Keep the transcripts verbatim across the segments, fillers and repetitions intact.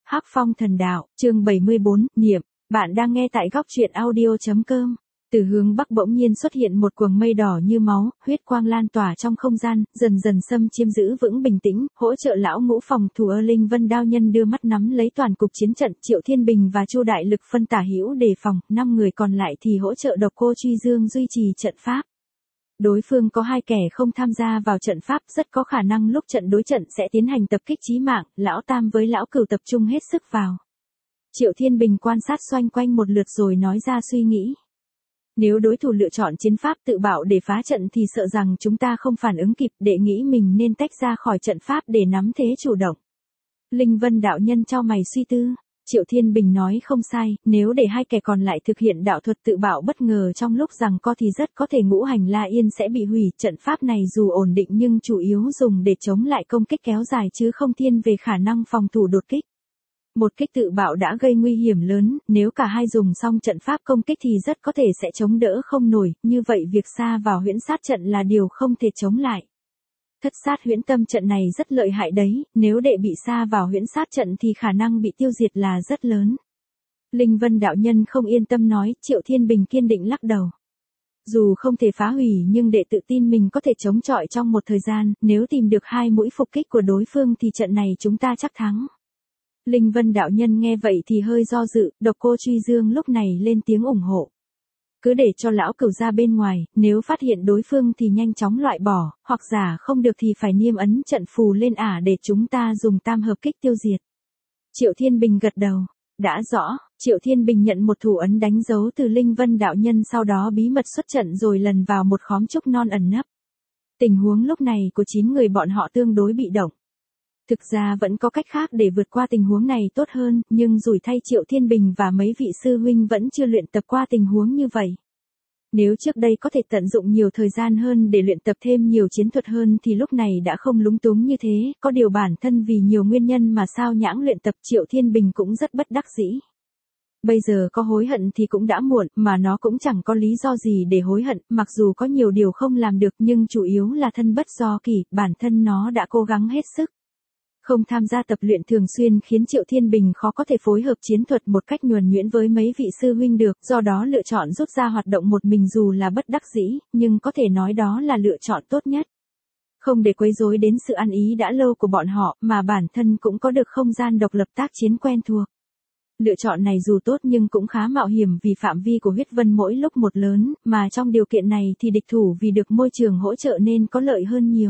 Hắc Phong Thần Đạo, chương bảy mươi bốn, Niệm, bạn đang nghe tại góc truyện audio.com. Từ hướng bắc bỗng nhiên xuất hiện một quầng mây đỏ như máu, huyết quang lan tỏa trong không gian, dần dần xâm chiếm giữ vững bình tĩnh, hỗ trợ lão ngũ phòng thủ ơ Linh Vân Đao Nhân đưa mắt nắm lấy toàn cục chiến trận, Triệu Thiên Bình và Chu Đại Lực phân tả hữu đề phòng, năm người còn lại thì hỗ trợ Độc Cô Truy Dương duy trì trận pháp. Đối phương có hai kẻ không tham gia vào trận pháp, rất có khả năng lúc trận đối trận sẽ tiến hành tập kích chí mạng, lão tam với lão cửu tập trung hết sức vào. Triệu Thiên Bình quan sát xoanh quanh một lượt rồi nói ra suy nghĩ. Nếu đối thủ lựa chọn chiến pháp tự bạo để phá trận thì sợ rằng chúng ta không phản ứng kịp, đệ nghĩ mình nên tách ra khỏi trận pháp để nắm thế chủ động. Linh Vân đạo nhân chau mày suy tư. Triệu Thiên Bình nói không sai, nếu để hai kẻ còn lại thực hiện đạo thuật tự bạo bất ngờ trong lúc giằng co thì rất có thể ngũ hành La Yên sẽ bị hủy. Trận pháp này dù ổn định nhưng chủ yếu dùng để chống lại công kích kéo dài chứ không thiên về khả năng phòng thủ đột kích. Một kích tự bạo đã gây nguy hiểm lớn, nếu cả hai dùng xong trận pháp công kích thì rất có thể sẽ chống đỡ không nổi, như vậy việc sa vào huyễn sát trận là điều không thể chống lại. Thất sát huyễn tâm trận này rất lợi hại đấy, nếu đệ bị sa vào huyễn sát trận thì khả năng bị tiêu diệt là rất lớn. Linh Vân đạo nhân không yên tâm nói, Triệu Thiên Bình kiên định lắc đầu. Dù không thể phá hủy nhưng đệ tự tin mình có thể chống chọi trong một thời gian, nếu tìm được hai mũi phục kích của đối phương thì trận này chúng ta chắc thắng. Linh Vân đạo nhân nghe vậy thì hơi do dự, Độc Cô Truy Dương lúc này lên tiếng ủng hộ. Cứ để cho lão cửu ra bên ngoài, nếu phát hiện đối phương thì nhanh chóng loại bỏ, hoặc giả không được thì phải niêm ấn trận phù lên ả để chúng ta dùng tam hợp kích tiêu diệt. Triệu Thiên Bình gật đầu. Đã rõ, Triệu Thiên Bình nhận một thủ ấn đánh dấu từ Linh Vân đạo nhân, sau đó bí mật xuất trận rồi lần vào một khóm trúc non ẩn nấp. Tình huống lúc này của chín người bọn họ tương đối bị động. Thực ra vẫn có cách khác để vượt qua tình huống này tốt hơn, nhưng rủi thay Triệu Thiên Bình và mấy vị sư huynh vẫn chưa luyện tập qua tình huống như vậy. Nếu trước đây có thể tận dụng nhiều thời gian hơn để luyện tập thêm nhiều chiến thuật hơn thì lúc này đã không lúng túng như thế, có điều bản thân vì nhiều nguyên nhân mà sao nhãng luyện tập Triệu Thiên Bình cũng rất bất đắc dĩ. Bây giờ có hối hận thì cũng đã muộn, mà nó cũng chẳng có lý do gì để hối hận, mặc dù có nhiều điều không làm được nhưng chủ yếu là thân bất do kỷ, bản thân nó đã cố gắng hết sức. Không tham gia tập luyện thường xuyên khiến Triệu Thiên Bình khó có thể phối hợp chiến thuật một cách nhuần nhuyễn với mấy vị sư huynh được, do đó lựa chọn rút ra hoạt động một mình dù là bất đắc dĩ, nhưng có thể nói đó là lựa chọn tốt nhất. Không để quấy rối đến sự ăn ý đã lâu của bọn họ, mà bản thân cũng có được không gian độc lập tác chiến quen thuộc. Lựa chọn này dù tốt nhưng cũng khá mạo hiểm vì phạm vi của huyết vân mỗi lúc một lớn, mà trong điều kiện này thì địch thủ vì được môi trường hỗ trợ nên có lợi hơn nhiều.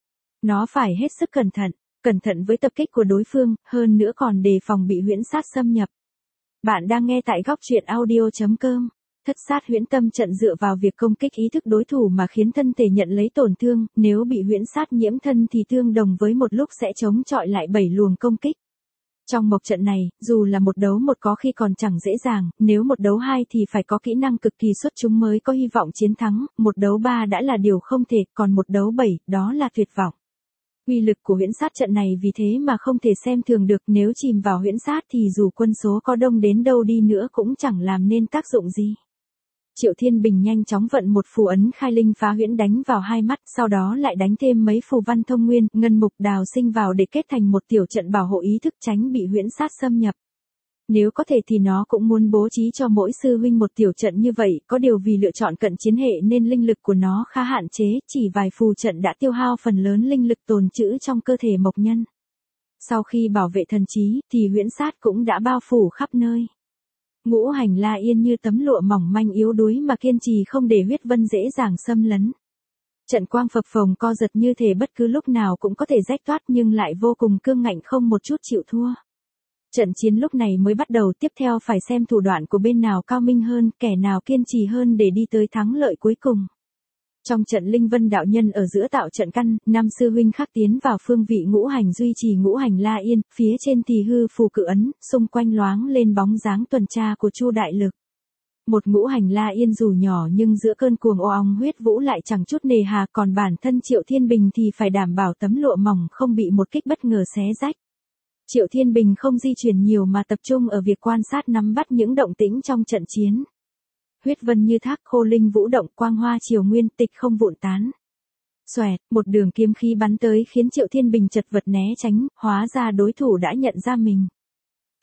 Nó phải hết sức cẩn thận. Cẩn thận với tập kích của đối phương, hơn nữa còn đề phòng bị huyễn sát xâm nhập. Bạn đang nghe tại góc truyện audio.com. Thất sát huyễn tâm trận dựa vào việc công kích ý thức đối thủ mà khiến thân thể nhận lấy tổn thương, nếu bị huyễn sát nhiễm thân thì tương đồng với một lúc sẽ chống chọi lại bảy luồng công kích. Trong mộc trận này, dù là một đấu một có khi còn chẳng dễ dàng, nếu một đấu hai thì phải có kỹ năng cực kỳ xuất chúng mới có hy vọng chiến thắng, một đấu ba đã là điều không thể, còn một đấu bảy, đó là tuyệt vọng. Uy lực của huyễn sát trận này vì thế mà không thể xem thường được, nếu chìm vào huyễn sát thì dù quân số có đông đến đâu đi nữa cũng chẳng làm nên tác dụng gì. Triệu Thiên Bình nhanh chóng vận một phù ấn khai linh phá huyễn đánh vào hai mắt, sau đó lại đánh thêm mấy phù văn thông nguyên, ngân mục đào sinh vào để kết thành một tiểu trận bảo hộ ý thức tránh bị huyễn sát xâm nhập. Nếu có thể thì nó cũng muốn bố trí cho mỗi sư huynh một tiểu trận như vậy, có điều vì lựa chọn cận chiến hệ nên linh lực của nó khá hạn chế, chỉ vài phù trận đã tiêu hao phần lớn linh lực tồn trữ trong cơ thể mộc nhân. Sau khi bảo vệ thần trí, thì huyễn sát cũng đã bao phủ khắp nơi. Ngũ hành La Yên như tấm lụa mỏng manh yếu đuối mà kiên trì không để huyết vân dễ dàng xâm lấn. Trận quang phập phồng co giật như thể bất cứ lúc nào cũng có thể rách toát nhưng lại vô cùng cương ngạnh không một chút chịu thua. Trận chiến lúc này mới bắt đầu, tiếp theo phải xem thủ đoạn của bên nào cao minh hơn, kẻ nào kiên trì hơn để đi tới thắng lợi cuối cùng. Trong trận Linh Vân đạo nhân ở giữa tạo trận căn, năm sư huynh khác tiến vào phương vị ngũ hành duy trì ngũ hành La Yên, phía trên thì hư phù cự ấn, xung quanh loáng lên bóng dáng tuần tra của Chu Đại Lực. Một ngũ hành La Yên dù nhỏ nhưng giữa cơn cuồng ô ong huyết vũ lại chẳng chút nề hà, còn bản thân Triệu Thiên Bình thì phải đảm bảo tấm lụa mỏng không bị một kích bất ngờ xé rách. Triệu Thiên Bình không di chuyển nhiều mà tập trung ở việc quan sát nắm bắt những động tĩnh trong trận chiến. Huyết vân như thác, khô linh vũ động, quang hoa triều nguyên, tịch không vụn tán. Xoẹt, một đường kiếm khí bắn tới khiến Triệu Thiên Bình chật vật né tránh, hóa ra đối thủ đã nhận ra mình.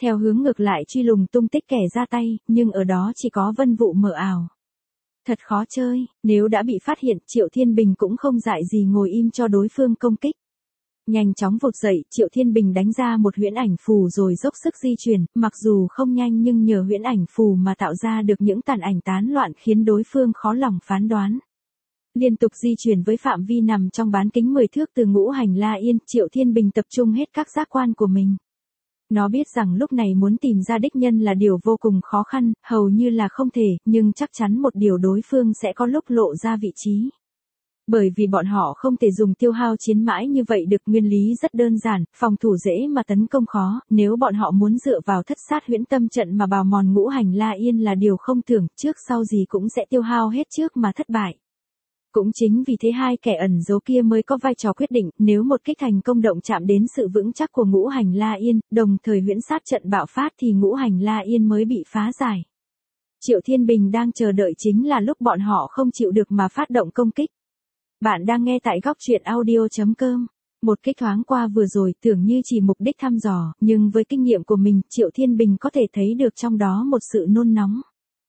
theo hướng ngược lại truy lùng tung tích kẻ ra tay, nhưng ở đó chỉ có vân vụ mờ ảo. Thật khó chơi, nếu đã bị phát hiện, Triệu Thiên Bình cũng không dại gì ngồi im cho đối phương công kích. Nhanh chóng vụt dậy, Triệu Thiên Bình đánh ra một huyễn ảnh phù rồi dốc sức di chuyển, mặc dù không nhanh nhưng nhờ huyễn ảnh phù mà tạo ra được những tàn ảnh tán loạn khiến đối phương khó lòng phán đoán. Liên tục di chuyển với phạm vi nằm trong bán kính mười thước từ ngũ hành La Yên, Triệu Thiên Bình tập trung hết các giác quan của mình. Nó biết rằng lúc này muốn tìm ra đích nhân là điều vô cùng khó khăn, hầu như là không thể, nhưng chắc chắn một điều đối phương sẽ có lúc lộ ra vị trí. Bởi vì bọn họ không thể dùng tiêu hao chiến mãi như vậy được, nguyên lý rất đơn giản, phòng thủ dễ mà tấn công khó, nếu bọn họ muốn dựa vào thất sát huyễn tâm trận mà bào mòn ngũ hành La Yên là điều không tưởng, trước sau gì cũng sẽ tiêu hao hết trước mà thất bại. Cũng chính vì thế hai kẻ ẩn giấu kia mới có vai trò quyết định, nếu một kích thành công động chạm đến sự vững chắc của ngũ hành La Yên, đồng thời huyễn sát trận bạo phát thì ngũ hành La Yên mới bị phá giải. Triệu Thiên Bình đang chờ đợi chính là lúc bọn họ không chịu được mà phát động công kích. Bạn đang nghe tại góc truyện audio chấm com. Một kích thoáng qua vừa rồi tưởng như chỉ mục đích thăm dò, nhưng với kinh nghiệm của mình, Triệu Thiên Bình có thể thấy được trong đó một sự nôn nóng.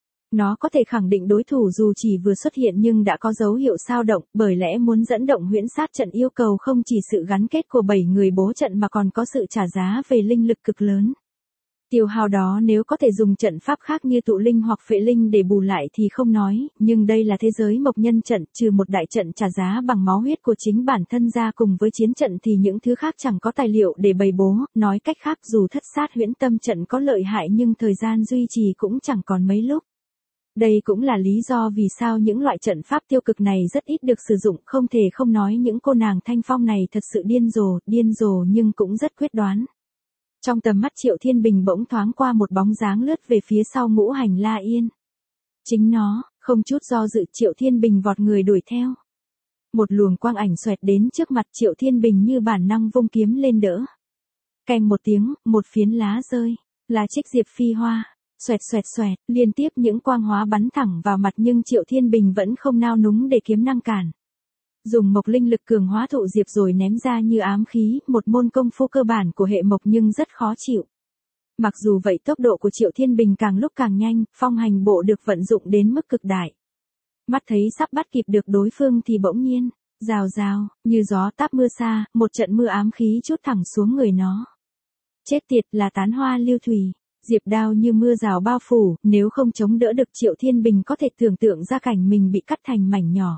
Nó có thể khẳng định đối thủ dù chỉ vừa xuất hiện nhưng đã có dấu hiệu sao động, bởi lẽ muốn dẫn động huyễn sát trận yêu cầu không chỉ sự gắn kết của bảy người bố trận mà còn có sự trả giá về linh lực cực lớn. Tiêu hao đó nếu có thể dùng trận pháp khác như tụ linh hoặc phệ linh để bù lại thì không nói, nhưng đây là thế giới mộc nhân trận, trừ một đại trận trả giá bằng máu huyết của chính bản thân ra cùng với chiến trận thì những thứ khác chẳng có tài liệu để bày bố, nói cách khác dù thất sát huyễn tâm trận có lợi hại nhưng thời gian duy trì cũng chẳng còn mấy lúc. Đây cũng là lý do vì sao những loại trận pháp tiêu cực này rất ít được sử dụng, không thể không nói những cô nàng Thanh Phong này thật sự điên rồ, điên rồ nhưng cũng rất quyết đoán. Trong tầm mắt Triệu Thiên Bình bỗng thoáng qua một bóng dáng lướt về phía sau ngũ hành La Yên. Chính nó, không chút do dự Triệu Thiên Bình vọt người đuổi theo. Một luồng quang ảnh xoẹt đến trước mặt Triệu Thiên Bình như bản năng vung kiếm lên đỡ. Keng một tiếng, một phiến lá rơi, là trích diệp phi hoa. Xoẹt xoẹt xoẹt, liên tiếp những quang hóa bắn thẳng vào mặt nhưng Triệu Thiên Bình vẫn không nao núng để kiếm năng cản. Dùng mộc linh lực cường hóa thụ diệp rồi ném ra như ám khí, một môn công phu cơ bản của hệ mộc nhưng rất khó chịu. Mặc dù vậy tốc độ của Triệu Thiên Bình càng lúc càng nhanh, phong hành bộ được vận dụng đến mức cực đại. Mắt thấy sắp bắt kịp được đối phương thì bỗng nhiên, rào rào, như gió táp mưa xa, một trận mưa ám khí trút thẳng xuống người nó. Chết tiệt, là tán hoa lưu thủy. Diệp đao như mưa rào bao phủ, nếu không chống đỡ được Triệu Thiên Bình có thể tưởng tượng ra cảnh mình bị cắt thành mảnh nhỏ.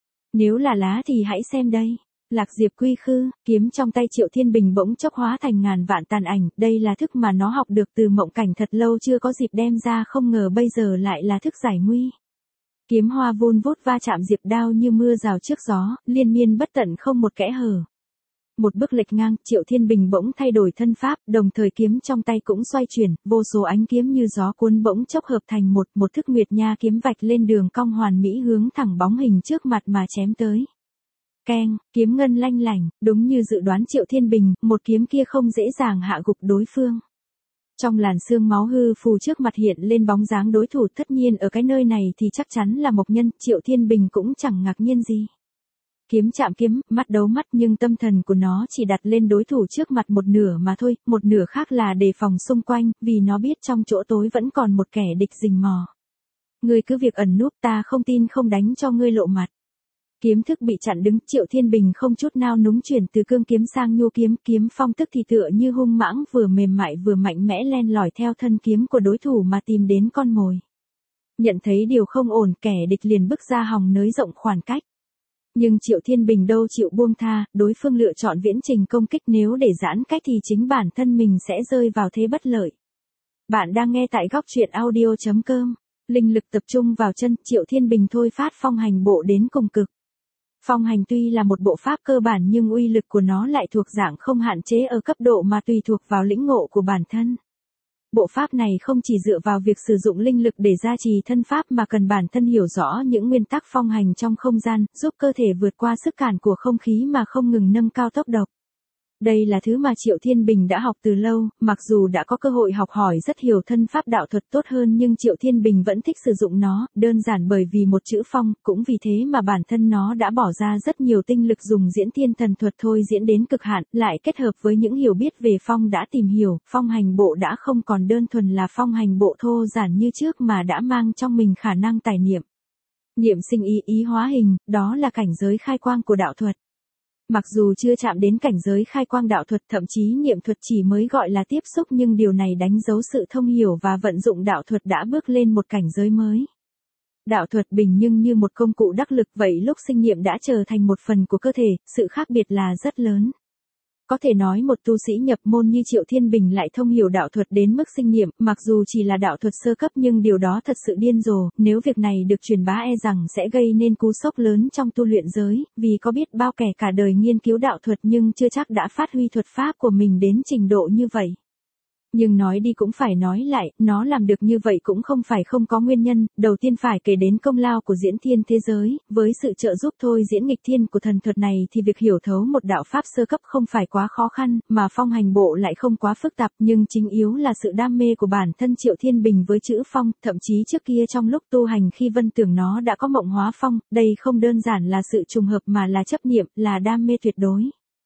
Nếu là lá thì hãy xem đây. Lạc diệp quy khư, kiếm trong tay Triệu Thiên Bình bỗng chốc hóa thành ngàn vạn tàn ảnh, đây là thức mà nó học được từ mộng cảnh thật lâu chưa có dịp đem ra, không ngờ bây giờ lại là thức giải nguy. Kiếm hoa vun vút va chạm diệp đao như mưa rào trước gió, liên miên bất tận không một kẽ hở. Một bước lệch ngang, Triệu Thiên Bình bỗng thay đổi thân pháp, đồng thời kiếm trong tay cũng xoay chuyển, vô số ánh kiếm như gió cuốn bỗng chốc hợp thành một, một thức nguyệt nha kiếm vạch lên đường cong hoàn mỹ hướng thẳng bóng hình trước mặt mà chém tới. Keng, kiếm ngân lanh lảnh, đúng như dự đoán Triệu Thiên Bình, một kiếm kia không dễ dàng hạ gục đối phương. Trong làn sương máu hư phù trước mặt hiện lên bóng dáng đối thủ, tất nhiên ở cái nơi này thì chắc chắn là mộc nhân, Triệu Thiên Bình cũng chẳng ngạc nhiên gì. Kiếm chạm kiếm, mắt đấu mắt nhưng tâm thần của nó chỉ đặt lên đối thủ trước mặt một nửa mà thôi, một nửa khác là đề phòng xung quanh, vì nó biết trong chỗ tối vẫn còn một kẻ địch rình mò. Ngươi cứ việc ẩn núp, ta không tin không đánh cho ngươi lộ mặt. Kiếm thức bị chặn đứng, Triệu Thiên Bình không chút nao núng chuyển từ cương kiếm sang nhu kiếm, kiếm phong tức thì tựa như hung mãng vừa mềm mại vừa mạnh mẽ len lỏi theo thân kiếm của đối thủ mà tìm đến con mồi. Nhận thấy điều không ổn, kẻ địch liền bước ra hòng nới rộng khoảng cách. Nhưng Triệu Thiên Bình đâu chịu buông tha, đối phương lựa chọn viễn trình công kích, nếu để giãn cách thì chính bản thân mình sẽ rơi vào thế bất lợi. Bạn đang nghe tại góc truyện audio chấm com. Linh lực tập trung vào chân, Triệu Thiên Bình thôi phát phong hành bộ đến cùng cực. Phong hành tuy là một bộ pháp cơ bản nhưng uy lực của nó lại thuộc dạng không hạn chế ở cấp độ mà tùy thuộc vào lĩnh ngộ của bản thân. Bộ pháp này không chỉ dựa vào việc sử dụng linh lực để gia trì thân pháp mà cần bản thân hiểu rõ những nguyên tắc phong hành trong không gian, giúp cơ thể vượt qua sức cản của không khí mà không ngừng nâng cao tốc độ. Đây là thứ mà Triệu Thiên Bình đã học từ lâu, mặc dù đã có cơ hội học hỏi rất nhiều thân pháp đạo thuật tốt hơn nhưng Triệu Thiên Bình vẫn thích sử dụng nó, đơn giản bởi vì một chữ phong, cũng vì thế mà bản thân nó đã bỏ ra rất nhiều tinh lực dùng diễn thiên thần thuật thôi diễn đến cực hạn, lại kết hợp với những hiểu biết về phong đã tìm hiểu, phong hành bộ đã không còn đơn thuần là phong hành bộ thô giản như trước mà đã mang trong mình khả năng tài niệm. Niệm sinh ý, ý hóa hình, đó là cảnh giới khai quang của đạo thuật. Mặc dù chưa chạm đến cảnh giới khai quang đạo thuật, thậm chí niệm thuật chỉ mới gọi là tiếp xúc, nhưng điều này đánh dấu sự thông hiểu và vận dụng đạo thuật đã bước lên một cảnh giới mới. Đạo thuật bình nhưng như một công cụ đắc lực, vậy lúc sinh niệm đã trở thành một phần của cơ thể, sự khác biệt là rất lớn. Có thể nói một tu sĩ nhập môn như Triệu Thiên Bình lại thông hiểu đạo thuật đến mức sinh niệm, mặc dù chỉ là đạo thuật sơ cấp nhưng điều đó thật sự điên rồ, nếu việc này được truyền bá e rằng sẽ gây nên cú sốc lớn trong tu luyện giới, vì có biết bao kẻ cả đời nghiên cứu đạo thuật nhưng chưa chắc đã phát huy thuật pháp của mình đến trình độ như vậy. Nhưng nói đi cũng phải nói lại, nó làm được như vậy cũng không phải không có nguyên nhân, đầu tiên phải kể đến công lao của diễn thiên thế giới, với sự trợ giúp thôi diễn nghịch thiên của thần thuật này thì việc hiểu thấu một đạo pháp sơ cấp không phải quá khó khăn, mà phong hành bộ lại không quá phức tạp, nhưng chính yếu là sự đam mê của bản thân Triệu Thiên Bình với chữ phong, thậm chí trước kia trong lúc tu hành khi vân tưởng nó đã có mộng hóa phong, đây không đơn giản là sự trùng hợp mà là chấp niệm, là đam mê tuyệt đối.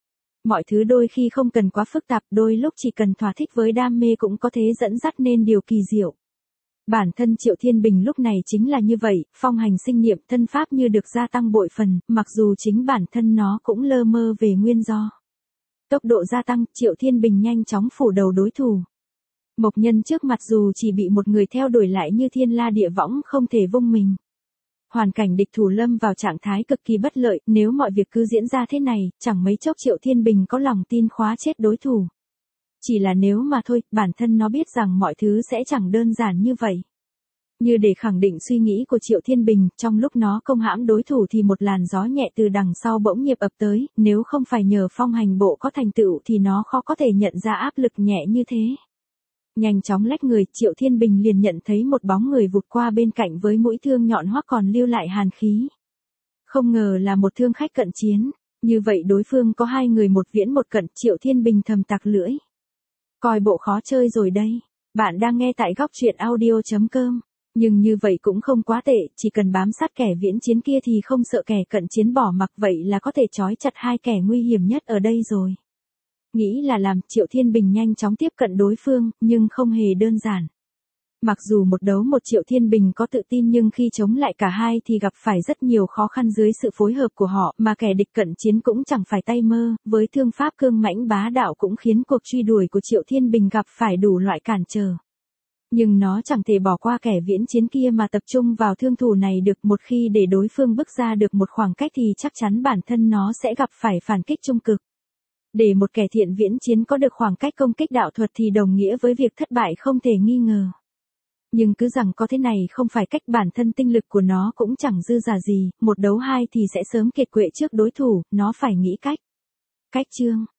Mọi thứ đôi khi không cần quá phức tạp, đôi lúc chỉ cần thỏa thích với đam mê cũng có thể dẫn dắt nên điều kỳ diệu. Bản thân Triệu Thiên Bình lúc này chính là như vậy, phong hành sinh niệm thân pháp như được gia tăng bội phần, mặc dù chính bản thân nó cũng lơ mơ về nguyên do. Tốc độ gia tăng, Triệu Thiên Bình nhanh chóng phủ đầu đối thủ. Mộc Nhân trước mặt dù chỉ bị một người theo đuổi lại như thiên la địa võng không thể vung mình. Hoàn cảnh địch thủ lâm vào trạng thái cực kỳ bất lợi, nếu mọi việc cứ diễn ra thế này, chẳng mấy chốc Triệu Thiên Bình có lòng tin khóa chết đối thủ. Chỉ là nếu mà thôi, bản thân nó biết rằng mọi thứ sẽ chẳng đơn giản như vậy. Như để khẳng định suy nghĩ của Triệu Thiên Bình, trong lúc nó công hãm đối thủ thì một làn gió nhẹ từ đằng sau bỗng nhiệt ập tới, nếu không phải nhờ phong hành bộ có thành tựu thì nó khó có thể nhận ra áp lực nhẹ như thế. Nhanh chóng lách người, Triệu Thiên Bình liền nhận thấy một bóng người vụt qua bên cạnh với mũi thương nhọn hoắt còn lưu lại hàn khí. Không ngờ là một thương khách cận chiến, như vậy đối phương có hai người một viễn một cận, Triệu Thiên Bình thầm tặc lưỡi. Coi bộ khó chơi rồi đây. Bạn đang nghe tại góc truyện audio chấm com. Nhưng như vậy cũng không quá tệ, chỉ cần bám sát kẻ viễn chiến kia thì không sợ kẻ cận chiến bỏ mặc, vậy là có thể trói chặt hai kẻ nguy hiểm nhất ở đây rồi. Nghĩ là làm, Triệu Thiên Bình nhanh chóng tiếp cận đối phương, nhưng không hề đơn giản. Mặc dù một đấu một Triệu Thiên Bình có tự tin nhưng khi chống lại cả hai thì gặp phải rất nhiều khó khăn dưới sự phối hợp của họ, mà kẻ địch cận chiến cũng chẳng phải tay mơ, với thương pháp cương mãnh bá đạo cũng khiến cuộc truy đuổi của Triệu Thiên Bình gặp phải đủ loại cản trở. Nhưng nó chẳng thể bỏ qua kẻ viễn chiến kia mà tập trung vào thương thủ này được, một khi để đối phương bước ra được một khoảng cách thì chắc chắn bản thân nó sẽ gặp phải phản kích trung cực. Để một kẻ thiện viễn chiến có được khoảng cách công kích đạo thuật thì đồng nghĩa với việc thất bại không thể nghi ngờ. Nhưng cứ rằng có thế này không phải cách, bản thân tinh lực của nó cũng chẳng dư giả gì, một đấu hai thì sẽ sớm kiệt quệ trước đối thủ, nó phải nghĩ cách. Cách chương,